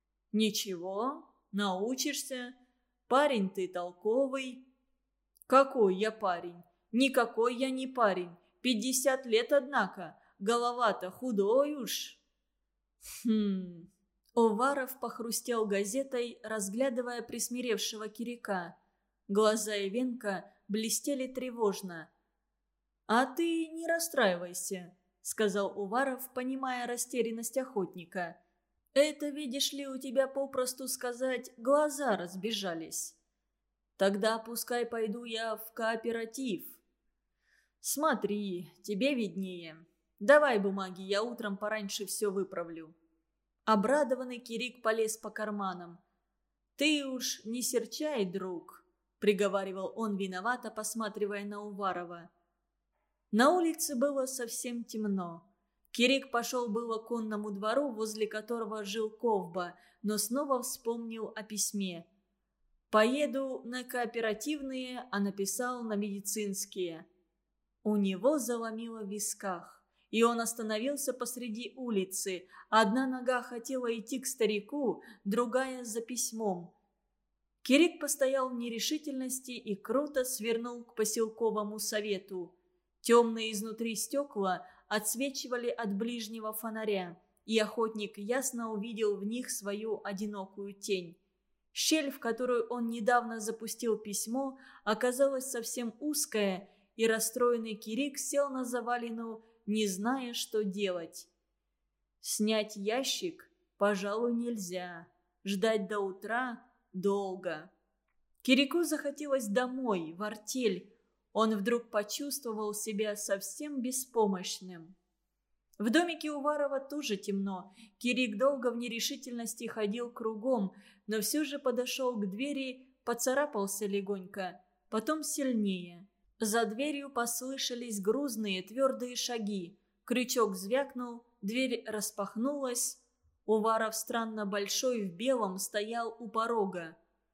«Ничего, научишься. Парень ты толковый». «Какой я парень? Никакой я не парень. Пятьдесят лет, однако. Голова-то худой уж». «Хм...» Уваров похрустел газетой, разглядывая присмиревшего Кирика. Глаза Ивенка блестели тревожно. «А ты не расстраивайся», — сказал Уваров, понимая растерянность охотника. «Это, видишь ли, у тебя, попросту сказать, глаза разбежались. Тогда пускай пойду я в кооператив». «Смотри, тебе виднее. Давай бумаги, я утром пораньше все выправлю». Обрадованный Кирик полез по карманам. «Ты уж не серчай, друг», — приговаривал он виновато, посматривая на Уварова. На улице было совсем темно. Кирик пошел было к конному двору, возле которого жил ковба, но снова вспомнил о письме. «Поеду на кооперативные», а написал на медицинские. У него заломило в висках, и он остановился посреди улицы. Одна нога хотела идти к старику, другая за письмом. Кирик постоял в нерешительности и круто свернул к поселковому совету. Темные изнутри стекла отсвечивали от ближнего фонаря, и охотник ясно увидел в них свою одинокую тень. Щель, в которую он недавно запустил письмо, оказалась совсем узкая, и расстроенный Кирик сел на завалину, не зная, что делать. Снять ящик, пожалуй, нельзя. Ждать до утра долго. Кирику захотелось домой, в артель. Он вдруг почувствовал себя совсем беспомощным. В домике Уварова тоже темно. Кирик долго в нерешительности ходил кругом, но все же подошел к двери, поцарапался легонько, потом сильнее. За дверью послышались грузные твердые шаги. Крючок звякнул, дверь распахнулась. Уваров, странно большой в белом, стоял у порога.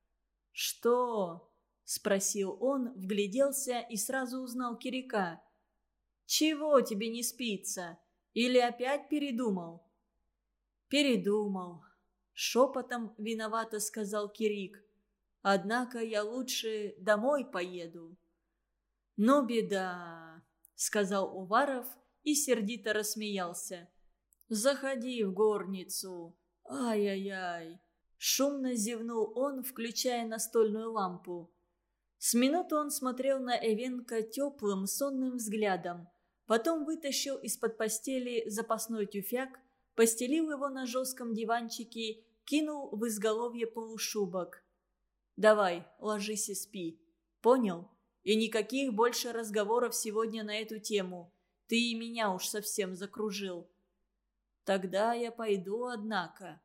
«Что?» – спросил он, вгляделся и сразу узнал Кирика. «Чего тебе не спится? Или опять передумал?» «Передумал», – шепотом виновато сказал Кирик. «Однако я лучше домой поеду». «Ну, беда», – сказал Уваров и сердито рассмеялся. «Заходи в горницу. Ай-яй-яй». Шумно зевнул он, включая настольную лампу. С минуту он смотрел на Эвенка теплым, сонным взглядом. Потом вытащил из-под постели запасной тюфяк, постелил его на жестком диванчике, кинул в изголовье полушубок. «Давай, ложись и спи. Понял? И никаких больше разговоров сегодня на эту тему. Ты и меня уж совсем закружил». «Тогда я пойду, однако».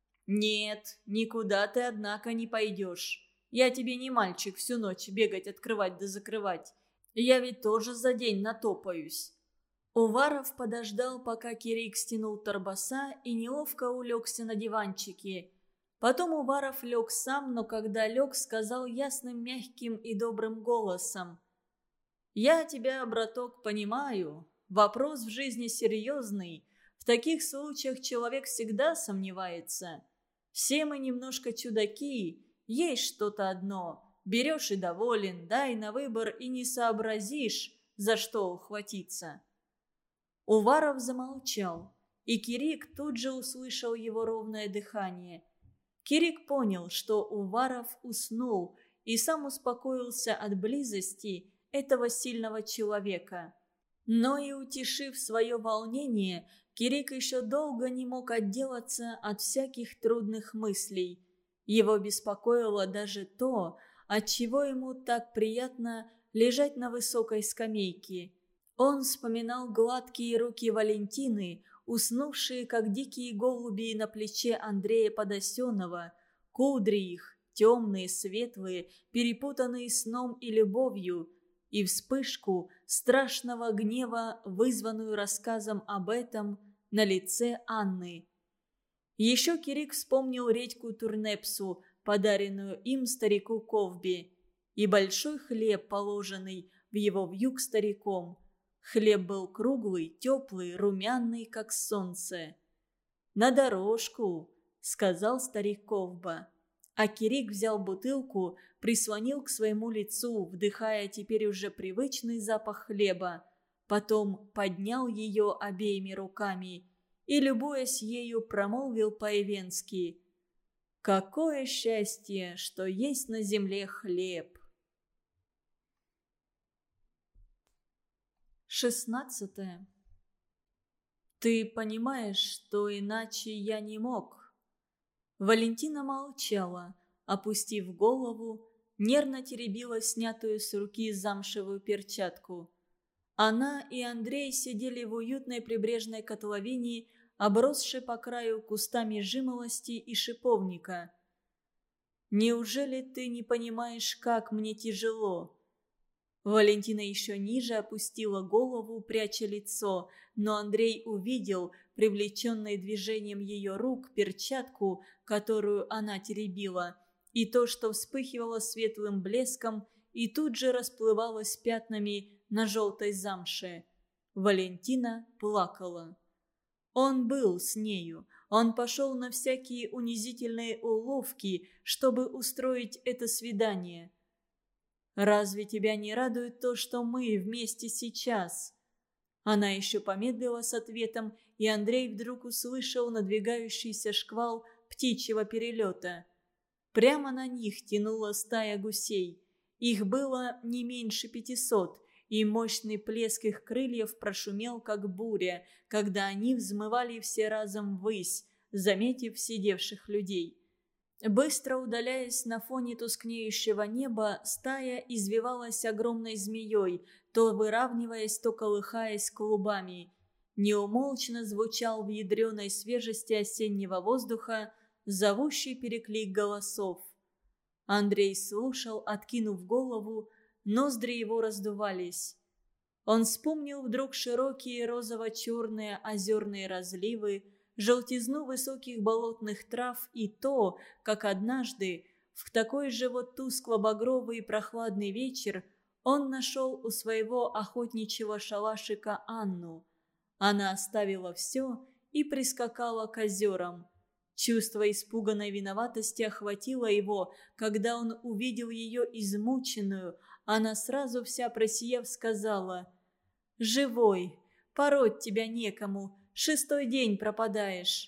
«Нет, никуда ты, однако, не пойдешь. Я тебе не мальчик всю ночь бегать, открывать да закрывать. Я ведь тоже за день натопаюсь». Уваров подождал, пока Кирик стянул торбаса и неловко улегся на диванчике. Потом Уваров лег сам, но когда лег, сказал ясным, мягким и добрым голосом: «Я тебя, браток, понимаю. Вопрос в жизни серьезный. В таких случаях человек всегда сомневается. Все мы немножко чудаки, есть что-то одно. Берешь и доволен, дай на выбор и не сообразишь, за что ухватиться». Уваров замолчал, и Кирик тут же услышал его ровное дыхание. Кирик понял, что Уваров уснул, и сам успокоился от близости этого сильного человека. Но и утешив свое волнение, Кирик еще долго не мог отделаться от всяких трудных мыслей. Его беспокоило даже то, отчего ему так приятно лежать на высокой скамейке. Он вспоминал гладкие руки Валентины, уснувшие, как дикие голуби, на плече Андрея Подосенова, кудри их, темные, светлые, перепутанные сном и любовью, и вспышку страшного гнева, вызванную рассказом об этом на лице Анны. Еще Кирик вспомнил редьку турнепсу, подаренную им старику Ковби, и большой хлеб, положенный в его вьюг стариком. Хлеб был круглый, теплый, румяный, как солнце. «На дорожку», — сказал старик Ковба. А Кирик взял бутылку, прислонил к своему лицу, вдыхая теперь уже привычный запах хлеба. Потом поднял ее обеими руками и, любуясь ею, промолвил по-эвенски: «Какое счастье, что есть на земле хлеб!» шестнадцатое. «Ты понимаешь, что иначе я не мог?» Валентина молчала, опустив голову, нервно теребила снятую с руки замшевую перчатку. Она и Андрей сидели в уютной прибрежной котловине, обросшей по краю кустами жимолости и шиповника. «Неужели ты не понимаешь, как мне тяжело?» Валентина еще ниже опустила голову, пряча лицо, но Андрей увидел, привлеченный движением ее рук, перчатку, которую она теребила, и то, что вспыхивало светлым блеском и тут же расплывалось пятнами на желтой замше. Валентина плакала. Он был с нею. Он пошел на всякие унизительные уловки, чтобы устроить это свидание. «Разве тебя не радует то, что мы вместе сейчас?» Она еще помедлила с ответом, и Андрей вдруг услышал надвигающийся шквал птичьего перелета. Прямо на них тянула стая гусей. Их было не меньше пятисот, и мощный плеск их крыльев прошумел, как буря, когда они взмывали все разом ввысь, заметив сидевших людей. Быстро удаляясь на фоне тускнеющего неба, стая извивалась огромной змеей, то выравниваясь, то колыхаясь клубами. Неумолчно звучал в ядреной свежести осеннего воздуха зовущий переклик голосов. Андрей слушал, откинув голову, ноздри его раздувались. Он вспомнил вдруг широкие розово-черные озерные разливы, желтизну высоких болотных трав и то, как однажды, в такой же вот тускло-багровый и прохладный вечер, он нашел у своего охотничьего шалашика Анну. Она оставила все и прискакала к озерам. Чувство испуганной виноватости охватило его, когда он увидел ее измученную. Она сразу вся просияв сказала: «Живой, пороть тебя некому, шестой день пропадаешь».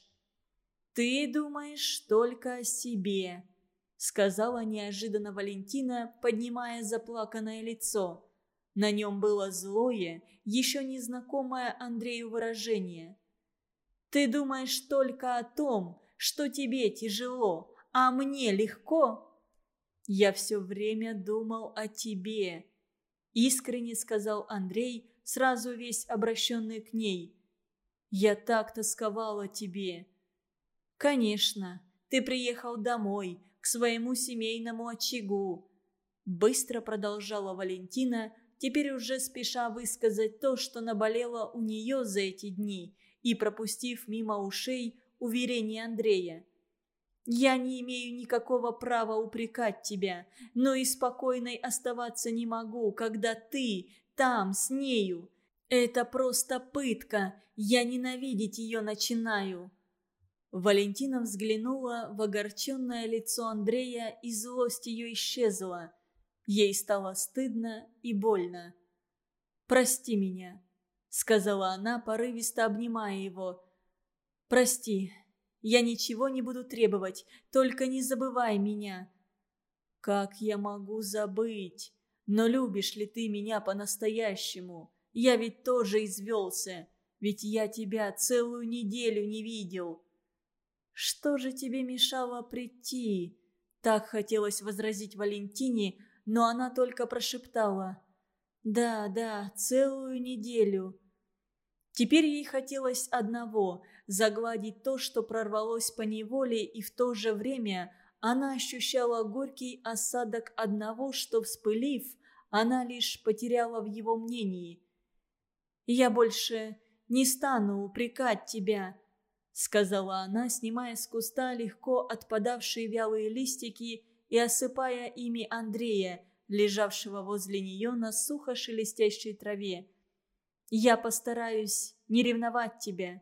«Ты думаешь только о себе», — сказала неожиданно Валентина, поднимая заплаканное лицо. На нем было злое, еще незнакомое Андрею выражение. «Ты думаешь только о том, что тебе тяжело, а мне легко?» «Я все время думал о тебе», — искренне сказал Андрей, сразу весь обращенный к ней. «Я так тосковал о тебе». «Конечно, ты приехал домой, к своему семейному очагу», — быстро продолжала Валентина, теперь уже спеша высказать то, что наболело у нее за эти дни, и пропустив мимо ушей уверение Андрея. «Я не имею никакого права упрекать тебя, но и спокойной оставаться не могу, когда ты там, с нею. Это просто пытка, я ненавидеть ее начинаю». Валентина взглянула в огорченное лицо Андрея, и злость ее исчезла. Ей стало стыдно и больно. «Прости меня», — сказала она, порывисто обнимая его. «Прости, я ничего не буду требовать, только не забывай меня». «Как я могу забыть? Но любишь ли ты меня по-настоящему? Я ведь тоже извелся, ведь я тебя целую неделю не видел». «Что же тебе мешало прийти?» Так хотелось возразить Валентине, но она только прошептала: «Да, да, целую неделю». Теперь ей хотелось одного – загладить то, что прорвалось по неволе, и в то же время она ощущала горький осадок одного, что, вспылив, она лишь потеряла в его мнении. «Я больше не стану упрекать тебя», — сказала она, снимая с куста легко отпадавшие вялые листики и осыпая ими Андрея, лежавшего возле нее на сухо шелестящей траве. «Я постараюсь не ревновать тебя».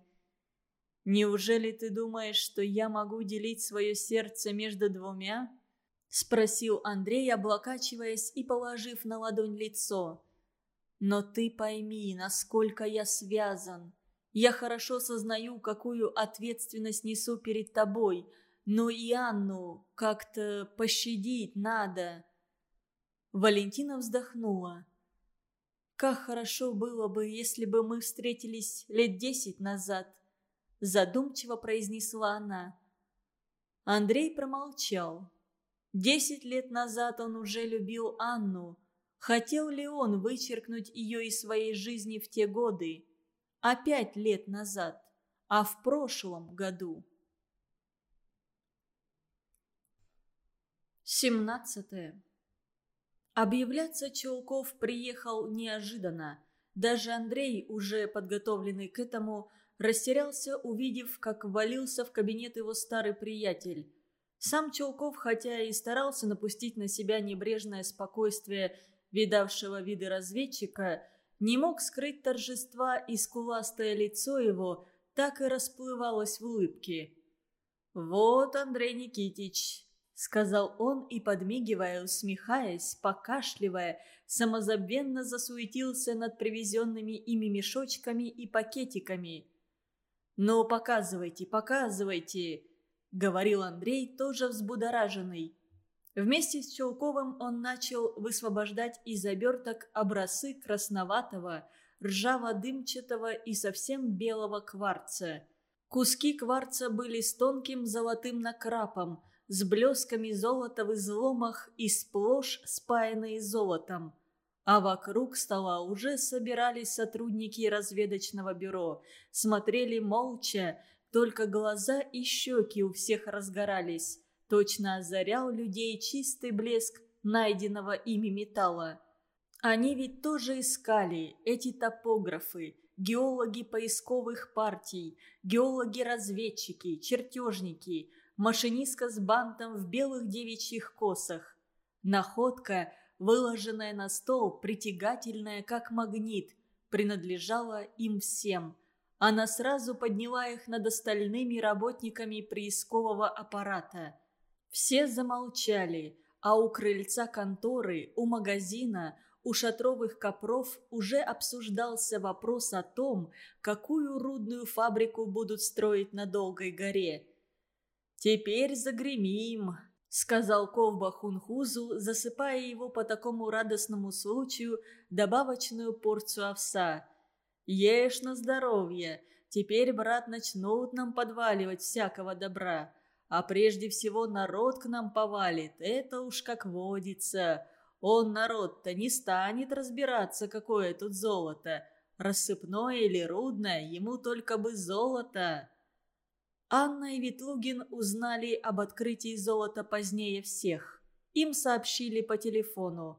«Неужели ты думаешь, что я могу делить свое сердце между двумя?» — спросил Андрей, облокачиваясь и положив на ладонь лицо. «Но ты пойми, насколько я связан. Я хорошо сознаю, какую ответственность несу перед тобой, но и Анну как-то пощадить надо». Валентина вздохнула. «Как хорошо было бы, если бы мы встретились лет десять назад», — задумчиво произнесла она. Андрей промолчал. Десять лет назад он уже любил Анну. Хотел ли он вычеркнуть ее из своей жизни в те годы? А пять лет назад? А в прошлом году? семнадцатое. Объявляться Чулков приехал неожиданно. Даже Андрей, уже подготовленный к этому, растерялся, увидев, как ввалился в кабинет его старый приятель. Сам Чулков, хотя и старался напустить на себя небрежное спокойствие видавшего виды разведчика, не мог скрыть торжества, и скуластое лицо его так и расплывалось в улыбке. «Вот, Андрей Никитич», — сказал он и, подмигивая, усмехаясь, покашливая, самозабвенно засуетился над привезенными ими мешочками и пакетиками. «Ну, показывайте, показывайте», — говорил Андрей, тоже взбудораженный. Вместе с Чулковым он начал высвобождать из оберток образцы красноватого, ржаво-дымчатого и совсем белого кварца. Куски кварца были с тонким золотым накрапом, с блесками золота в изломах и сплошь спаянные золотом. А вокруг стола уже собирались сотрудники разведочного бюро, смотрели молча, только глаза и щеки у всех разгорались. Точно озарял людей чистый блеск найденного ими металла. Они ведь тоже искали, эти топографы, геологи поисковых партий, геологи-разведчики, чертежники, машинистка с бантом в белых девичьих косах. Находка, выложенная на стол, притягательная как магнит, принадлежала им всем. Она сразу подняла их над остальными работниками приискового аппарата. Все замолчали, а у крыльца конторы, у магазина, у шатровых копров уже обсуждался вопрос о том, какую рудную фабрику будут строить на Долгой горе. «Теперь загремим», — сказал Ковба Хунхузу, засыпая его по такому радостному случаю добавочную порцию овса. «Ешь на здоровье. Теперь, брат, начнут нам подваливать всякого добра. А прежде всего народ к нам повалит. Это уж как водится. Он, народ-то, не станет разбираться, какое тут золото. Рассыпное или рудное, ему только бы золото». Анна и Ветлугин узнали об открытии золота позднее всех. Им сообщили по телефону.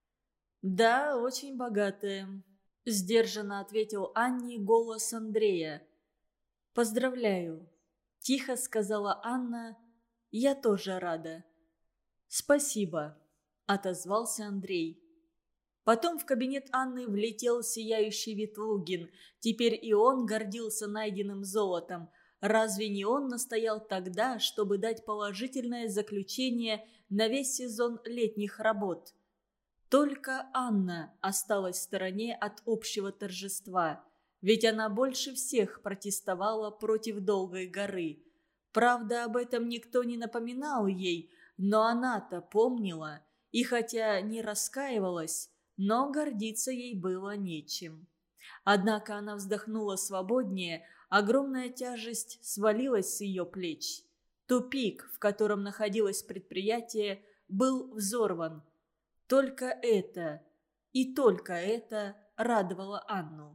«Да, очень богатые», – сдержанно ответил Анне голос Андрея. «Поздравляю», – тихо сказала Анна. «Я тоже рада». «Спасибо», – отозвался Андрей. Потом в кабинет Анны влетел сияющий Ветлугин. Теперь и он гордился найденным золотом. Разве не он настоял тогда, чтобы дать положительное заключение на весь сезон летних работ? Только Анна осталась в стороне от общего торжества, ведь она больше всех протестовала против Долгой горы. Правда, об этом никто не напоминал ей, но она-то помнила, и хотя не раскаивалась, но гордиться ей было нечем. Однако она вздохнула свободнее, огромная тяжесть свалилась с ее плеч. Тупик, в котором находилось предприятие, был взорван. Только это, и только это радовало Анну.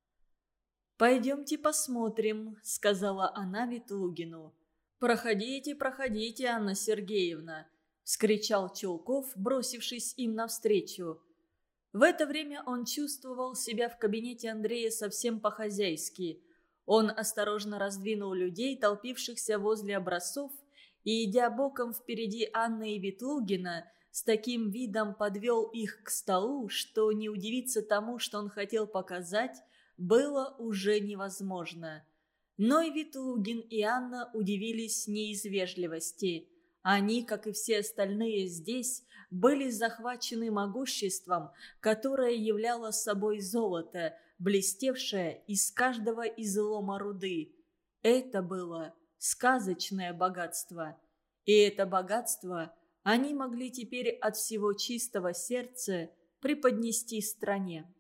«Пойдемте посмотрим», — сказала она Ветлугину. «Проходите, проходите, Анна Сергеевна», — вскричал Чулков, бросившись им навстречу. В это время он чувствовал себя в кабинете Андрея совсем по-хозяйски. Он осторожно раздвинул людей, толпившихся возле образцов, и, идя боком впереди Анны и Ветлугина, с таким видом подвел их к столу, что не удивиться тому, что он хотел показать, было уже невозможно. Но и Ветлугин, и Анна удивились не из вежливости. Они, как и все остальные здесь, были захвачены могуществом, которое являло собой золото, блестевшее из каждого излома руды. Это было сказочное богатство. И это богатство они могли теперь от всего чистого сердца преподнести стране.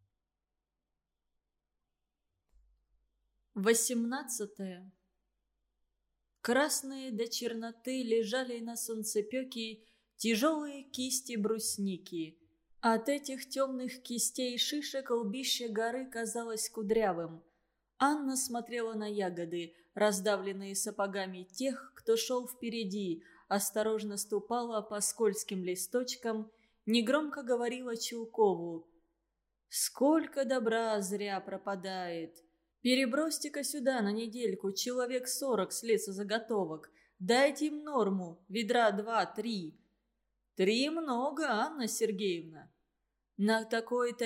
восемнадцатое. Красные до черноты лежали на солнцепёке тяжелые кисти брусники. От этих темных кистей шишек лбище горы казалось кудрявым. Анна смотрела на ягоды, раздавленные сапогами тех, кто шел впереди, осторожно ступала по скользким листочкам, негромко говорила Чулкову: «Сколько добра зря пропадает! Перебросьте-ка сюда на недельку человек сорок с лесозаготовок. Дайте им норму, ведра два-три». «Три много, Анна Сергеевна». «На такой-то